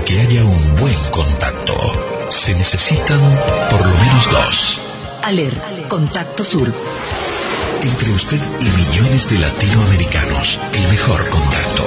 Para que haya un buen contacto, se necesitan por lo menos dos. ALER, Contacto Sur. Entre usted y millones de latinoamericanos, el mejor contacto.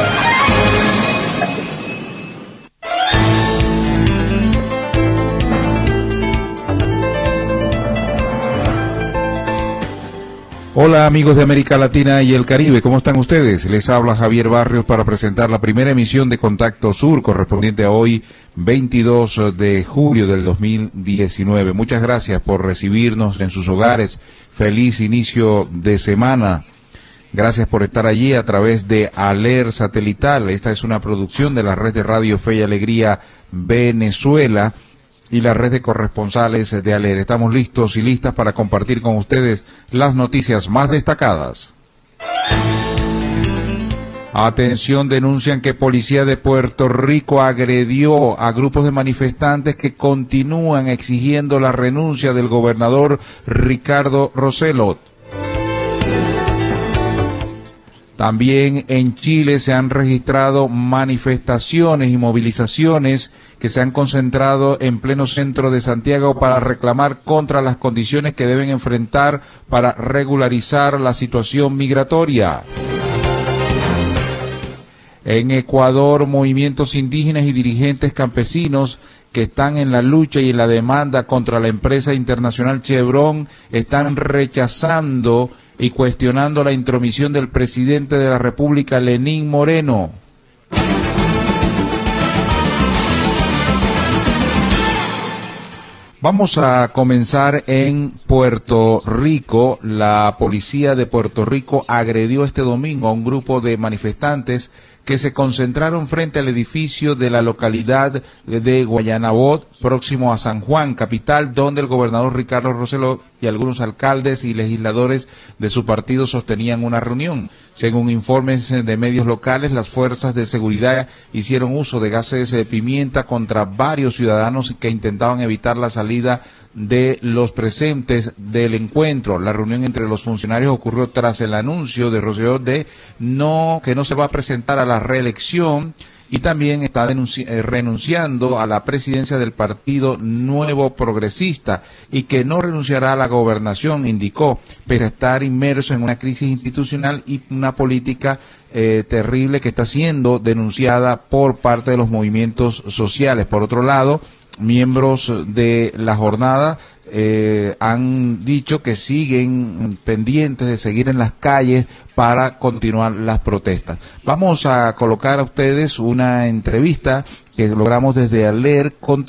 Hola amigos de América Latina y el Caribe, ¿cómo están ustedes? Les habla Javier Barrios para presentar la primera emisión de Contacto Sur, correspondiente a hoy, 22 de julio del 2019. Muchas gracias por recibirnos en sus hogares. Feliz inicio de semana. Gracias por estar allí a través de ALER Satelital. Esta es una producción de la red de Radio Fe y Alegría Venezuela y la red de corresponsales de ALER. Estamos listos y listas para compartir con ustedes las noticias más destacadas. Atención, denuncian que Policía de Puerto Rico agredió a grupos de manifestantes que continúan exigiendo la renuncia del gobernador Ricardo Rosselló. También en Chile se han registrado manifestaciones y movilizaciones que se han concentrado en pleno centro de Santiago para reclamar contra las condiciones que deben enfrentar para regularizar la situación migratoria. En Ecuador, movimientos indígenas y dirigentes campesinos que están en la lucha y en la demanda contra la empresa internacional Chevron están rechazando y cuestionando la intromisión del presidente de la República, Lenín Moreno. Vamos a comenzar en Puerto Rico. La policía de Puerto Rico agredió este domingo a un grupo de manifestantes que se concentraron frente al edificio de la localidad de Guayanabot, próximo a San Juan, capital, donde el gobernador Ricardo Rosselló y algunos alcaldes y legisladores de su partido sostenían una reunión. Según informes de medios locales, las fuerzas de seguridad hicieron uso de gases de pimienta contra varios ciudadanos que intentaban evitar la salida de los presentes del encuentro. La reunión entre los funcionarios ocurrió tras el anuncio de Rosselló de que no se va a presentar a la reelección y también está renunciando a la presidencia del Partido Nuevo Progresista y que no renunciará a la gobernación, indicó, pese a estar inmerso en una crisis institucional y una política terrible que está siendo denunciada por parte de los movimientos sociales. Por otro lado, miembros de la jornada han dicho que siguen pendientes de seguir en las calles para continuar las protestas. Vamos a colocar a ustedes una entrevista que logramos desde ALER con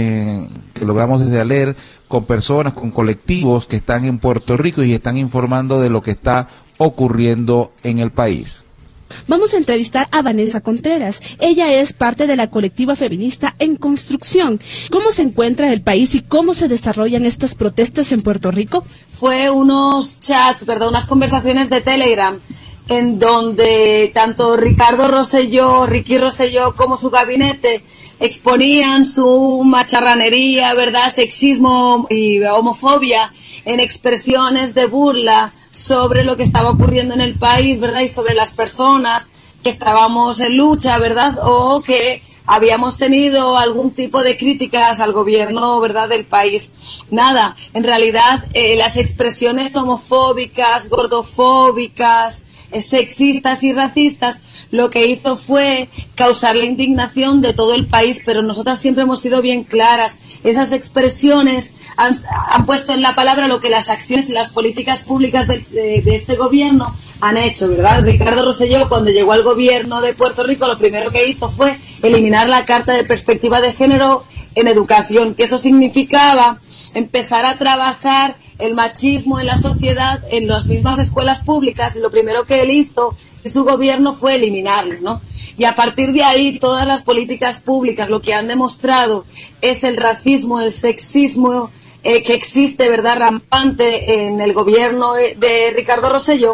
personas, con colectivos que están en Puerto Rico y están informando de lo que está ocurriendo en el país. Vamos a entrevistar a Vanessa Contreras. Ella es parte de la colectiva feminista En Construcción. ¿Cómo se encuentra el país y cómo se desarrollan estas protestas en Puerto Rico? Fue unos chats, unas conversaciones de Telegram en donde tanto Ricky Rosselló como su gabinete exponían su macharranería, sexismo y homofobia en expresiones de burla sobre lo que estaba ocurriendo en el país, y sobre las personas que estábamos en lucha, o que habíamos tenido algún tipo de críticas al gobierno, del país. Nada, en realidad las expresiones homofóbicas, gordofóbicas, sexistas y racistas, lo que hizo fue causar la indignación de todo el país, pero nosotras siempre hemos sido bien claras. Esas expresiones han puesto en la palabra lo que las acciones y las políticas públicas de este gobierno han hecho, Ricardo Rosselló, cuando llegó al gobierno de Puerto Rico, lo primero que hizo fue eliminar la Carta de Perspectiva de Género en educación, que eso significaba empezar a trabajar el machismo en la sociedad, en las mismas escuelas públicas, y lo primero que él hizo y su gobierno fue eliminarlo, Y a partir de ahí, todas las políticas públicas lo que han demostrado es el racismo, el sexismo que existe, rampante en el gobierno de Ricardo Rosselló,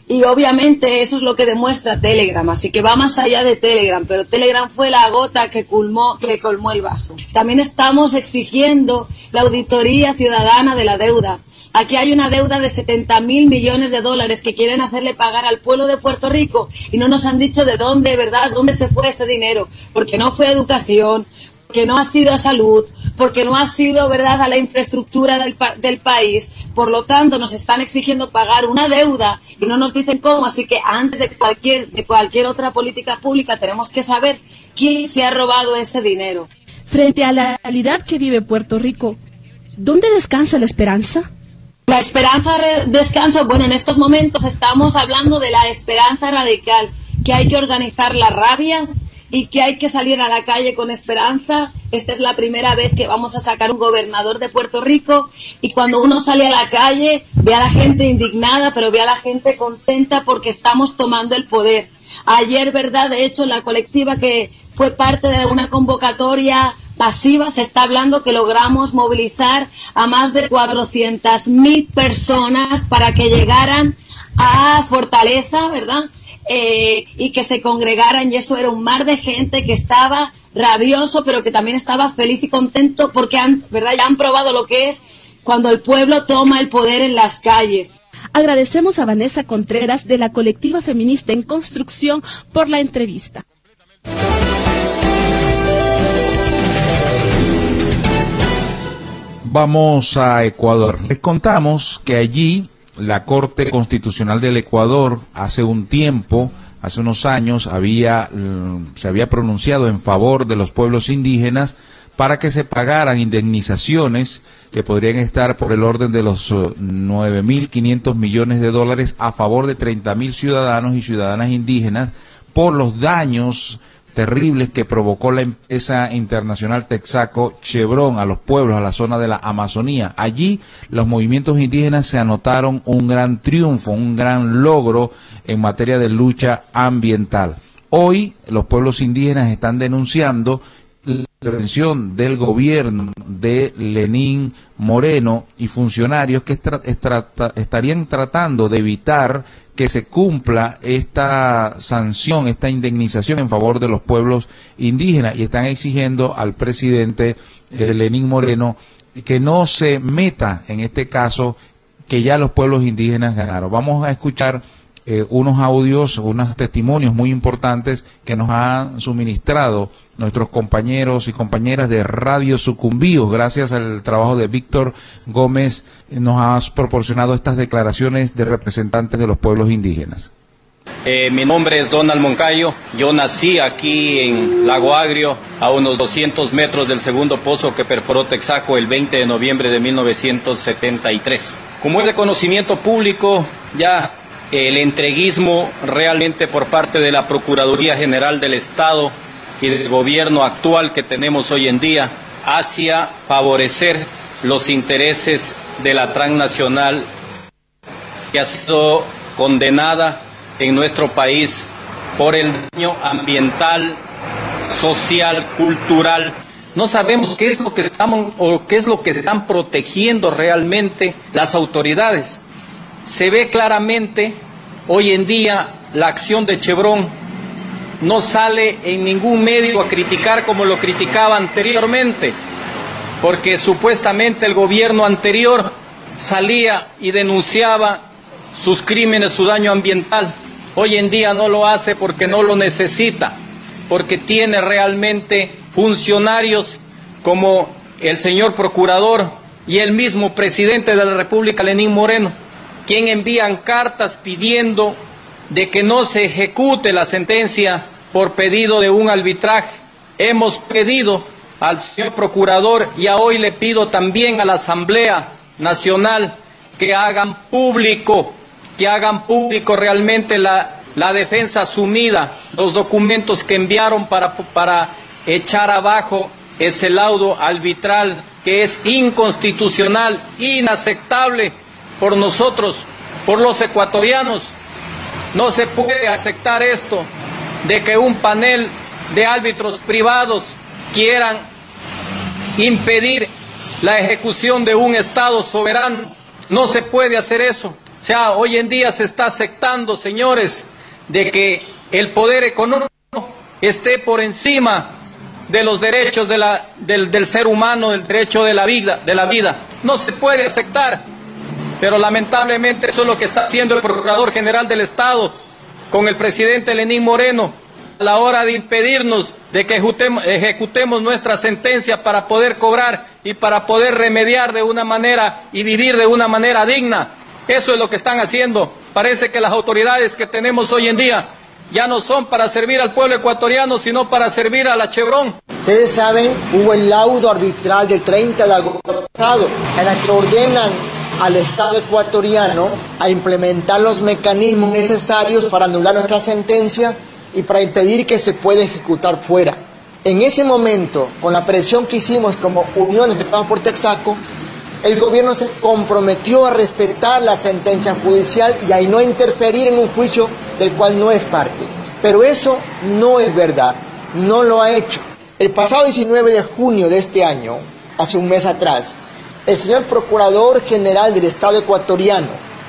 Y obviamente eso es lo que demuestra Telegram, así que va más allá de Telegram, pero Telegram fue la gota que colmó el vaso. También estamos exigiendo la auditoría ciudadana de la deuda. Aquí hay una deuda de 70.000 millones de dólares que quieren hacerle pagar al pueblo de Puerto Rico y no nos han dicho de dónde, ¿verdad?, dónde se fue ese dinero, porque no fue a educación, porque no ha sido a salud, porque no ha sido, ¿verdad?, a la infraestructura del país. Por lo tanto, nos están exigiendo pagar una deuda y no nos dicen cómo. Así que antes de cualquier otra política pública tenemos que saber quién se ha robado ese dinero. Frente a la realidad que vive Puerto Rico, ¿dónde descansa la esperanza? La esperanza descansa, bueno, en estos momentos estamos hablando de la esperanza radical, que hay que organizar la rabia y que hay que salir a la calle con esperanza. Esta es la primera vez que vamos a sacar un gobernador de Puerto Rico y cuando uno sale a la calle ve a la gente indignada, pero ve a la gente contenta porque estamos tomando el poder. Ayer, ¿verdad?, de hecho, la colectiva que fue parte de una convocatoria masiva, se está hablando que logramos movilizar a más de 400.000 personas para que llegaran a Fortaleza, ¿verdad?, y que se congregaran, y eso era un mar de gente que estaba rabioso, pero que también estaba feliz y contento porque ¿verdad?, ya han probado lo que es cuando el pueblo toma el poder en las calles. Agradecemos a Vanessa Contreras de la colectiva feminista En Construcción por la entrevista. Vamos a Ecuador. Les contamos que allí la Corte Constitucional del Ecuador hace unos años, se había pronunciado en favor de los pueblos indígenas para que se pagaran indemnizaciones que podrían estar por el orden de los 9.500 millones de dólares a favor de 30.000 ciudadanos y ciudadanas indígenas por los daños terribles que provocó la empresa internacional Texaco Chevron a los pueblos, a la zona de la Amazonía. Allí los movimientos indígenas se anotaron un gran triunfo, un gran logro en materia de lucha ambiental. Hoy los pueblos indígenas están denunciando la intervención del gobierno de Lenín Moreno y funcionarios que estarían tratando de evitar que se cumpla esta sanción, esta indemnización en favor de los pueblos indígenas, y están exigiendo al presidente Lenín Moreno que no se meta en este caso, que ya los pueblos indígenas ganaron. Vamos a escuchar unos audios, unos testimonios muy importantes que nos han suministrado nuestros compañeros y compañeras de Radio Sucumbíos. Gracias al trabajo de Víctor Gómez, nos has proporcionado estas declaraciones de representantes de los pueblos indígenas. Mi nombre es Donald Moncayo. Yo nací aquí en Lago Agrio, a unos 200 metros del segundo pozo que perforó Texaco el 20 de noviembre de 1973. Como es de conocimiento público, ya el entreguismo realmente por parte de la Procuraduría General del Estado y del gobierno actual que tenemos hoy en día hacia favorecer los intereses de la transnacional que ha sido condenada en nuestro país por el daño ambiental, social, cultural. No sabemos qué es lo que están protegiendo realmente las autoridades. Se ve claramente hoy en día la acción de Chevron. No sale en ningún medio a criticar como lo criticaba anteriormente, porque supuestamente el gobierno anterior salía y denunciaba sus crímenes, su daño ambiental. Hoy en día no lo hace porque no lo necesita, porque tiene realmente funcionarios como el señor procurador y el mismo presidente de la República, Lenín Moreno, quien envían cartas pidiendo de que no se ejecute la sentencia por pedido de un arbitraje. Hemos pedido al señor procurador y hoy le pido también a la Asamblea Nacional que hagan público realmente la defensa asumida, los documentos que enviaron para echar abajo ese laudo arbitral que es inconstitucional, inaceptable por nosotros, por los ecuatorianos. No se puede aceptar esto de que un panel de árbitros privados quieran impedir la ejecución de un Estado soberano. No se puede hacer eso. O sea, hoy en día se está aceptando, señores, de que el poder económico esté por encima de los derechos del ser humano, del derecho de la vida. No se puede aceptar, pero lamentablemente eso es lo que está haciendo el Procurador General del Estado con el presidente Lenín Moreno a la hora de impedirnos de que ejecutemos nuestra sentencia para poder cobrar y para poder remediar de una manera y vivir de una manera digna. Eso es lo que están haciendo. Parece que las autoridades que tenemos hoy en día ya no son para servir al pueblo ecuatoriano, sino para servir a la Chevron. Ustedes saben, hubo el laudo arbitral del 30 de agosto pasado, en el que ordenan al Estado ecuatoriano a implementar los mecanismos necesarios para anular nuestra sentencia y para impedir que se pueda ejecutar fuera. En ese momento, con la presión que hicimos como Unión Afectados por Texaco, el gobierno se comprometió a respetar la sentencia judicial y a no interferir en un juicio del cual no es parte. Pero eso no es verdad, no lo ha hecho. El pasado 19 de junio de este año, hace un mes atrás, el señor Procurador General del Estado ecuatoriano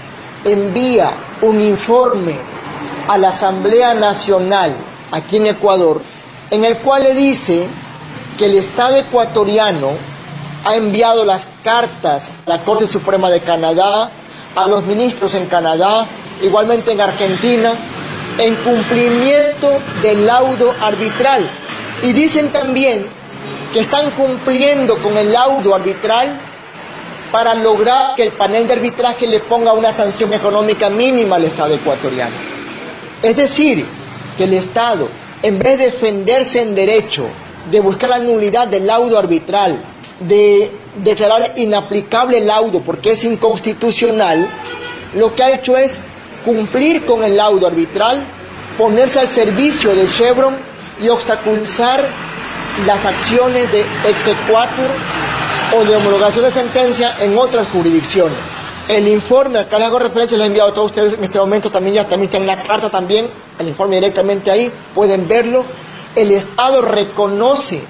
envía un informe a la Asamblea Nacional aquí en Ecuador, en el cual le dice que el Estado ecuatoriano ha enviado las cartas a la Corte Suprema de Canadá, a los ministros en Canadá, igualmente en Argentina, en cumplimiento del laudo arbitral. Y dicen también que están cumpliendo con el laudo arbitral para lograr que el panel de arbitraje le ponga una sanción económica mínima al Estado ecuatoriano. Es decir, que el Estado, en vez de defenderse en derecho, de buscar la nulidad del laudo arbitral, de declarar inaplicable el laudo porque es inconstitucional, lo que ha hecho es cumplir con el laudo arbitral, ponerse al servicio de Chevron y obstaculizar las acciones de exequatur o de homologación de sentencia en otras jurisdicciones. El informe, acá les hago referencia, les he enviado a todos ustedes en este momento, también está en la carta también, el informe directamente ahí, pueden verlo. El Estado reconoce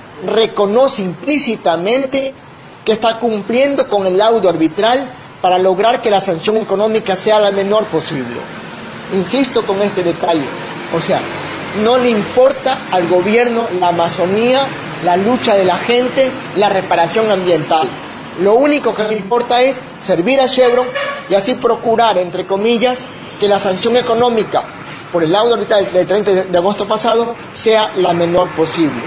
implícitamente que está cumpliendo con el laudo arbitral para lograr que la sanción económica sea la menor posible. Insisto con este detalle, o sea, no le importa al gobierno la Amazonía, la lucha de la gente, la reparación ambiental. Lo único que le importa es servir a Chevron y así procurar, entre comillas, que la sanción económica por el laudo arbitral del 30 de agosto pasado sea la menor posible.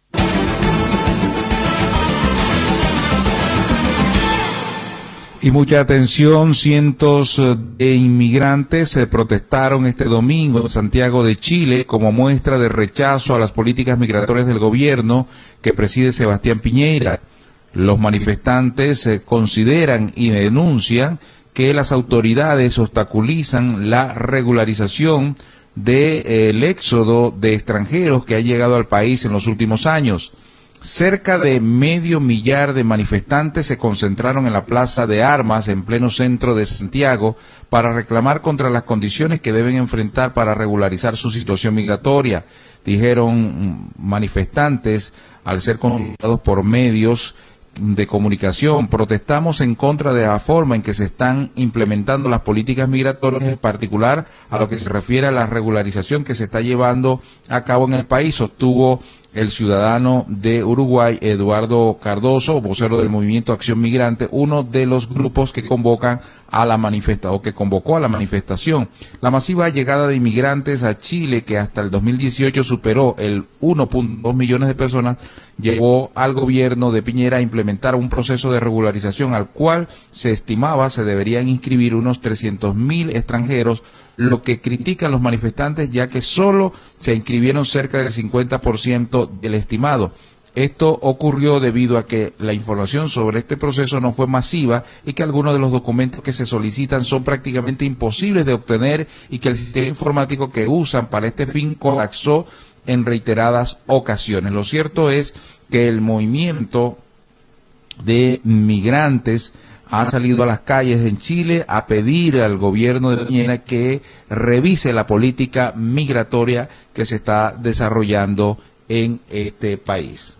Y mucha atención, cientos de inmigrantes protestaron este domingo en Santiago de Chile como muestra de rechazo a las políticas migratorias del gobierno que preside Sebastián Piñera. Los manifestantes consideran y denuncian que las autoridades obstaculizan la regularización del éxodo de extranjeros que ha llegado al país en los últimos años. Cerca de 500,000 de manifestantes se concentraron en la Plaza de Armas en pleno centro de Santiago para reclamar contra las condiciones que deben enfrentar para regularizar su situación migratoria, dijeron manifestantes al ser consultados por medios de comunicación. Protestamos en contra de la forma en que se están implementando las políticas migratorias, en particular a lo que se refiere a la regularización que se está llevando a cabo en el país, sostuvo el ciudadano de Uruguay, Eduardo Cardoso, vocero del Movimiento Acción Migrante, uno de los grupos que convocan a la manifestación, o que convocó a la manifestación. La masiva llegada de inmigrantes a Chile, que hasta el 2018 superó el 1.2 millones de personas, llevó al gobierno de Piñera a implementar un proceso de regularización al cual se estimaba se deberían inscribir unos 300,000 extranjeros, lo que critican los manifestantes, ya que solo se inscribieron cerca del 50% del estimado. Esto ocurrió debido a que la información sobre este proceso no fue masiva y que algunos de los documentos que se solicitan son prácticamente imposibles de obtener y que el sistema informático que usan para este fin colapsó en reiteradas ocasiones. Lo cierto es que el movimiento de migrantes ha salido a las calles en Chile a pedir al gobierno de Piñera que revise la política migratoria que se está desarrollando en este país.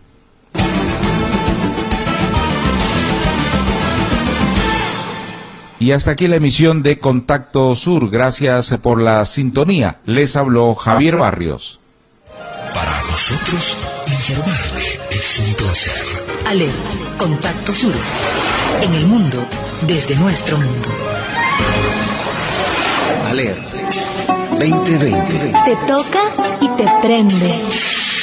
Y hasta aquí la emisión de Contacto Sur. Gracias por la sintonía. Les habló Javier Barrios. Para nosotros, informarle es un placer. ALER, Contacto Sur. En el mundo, desde nuestro mundo. ALER 2020. Te toca y te prende.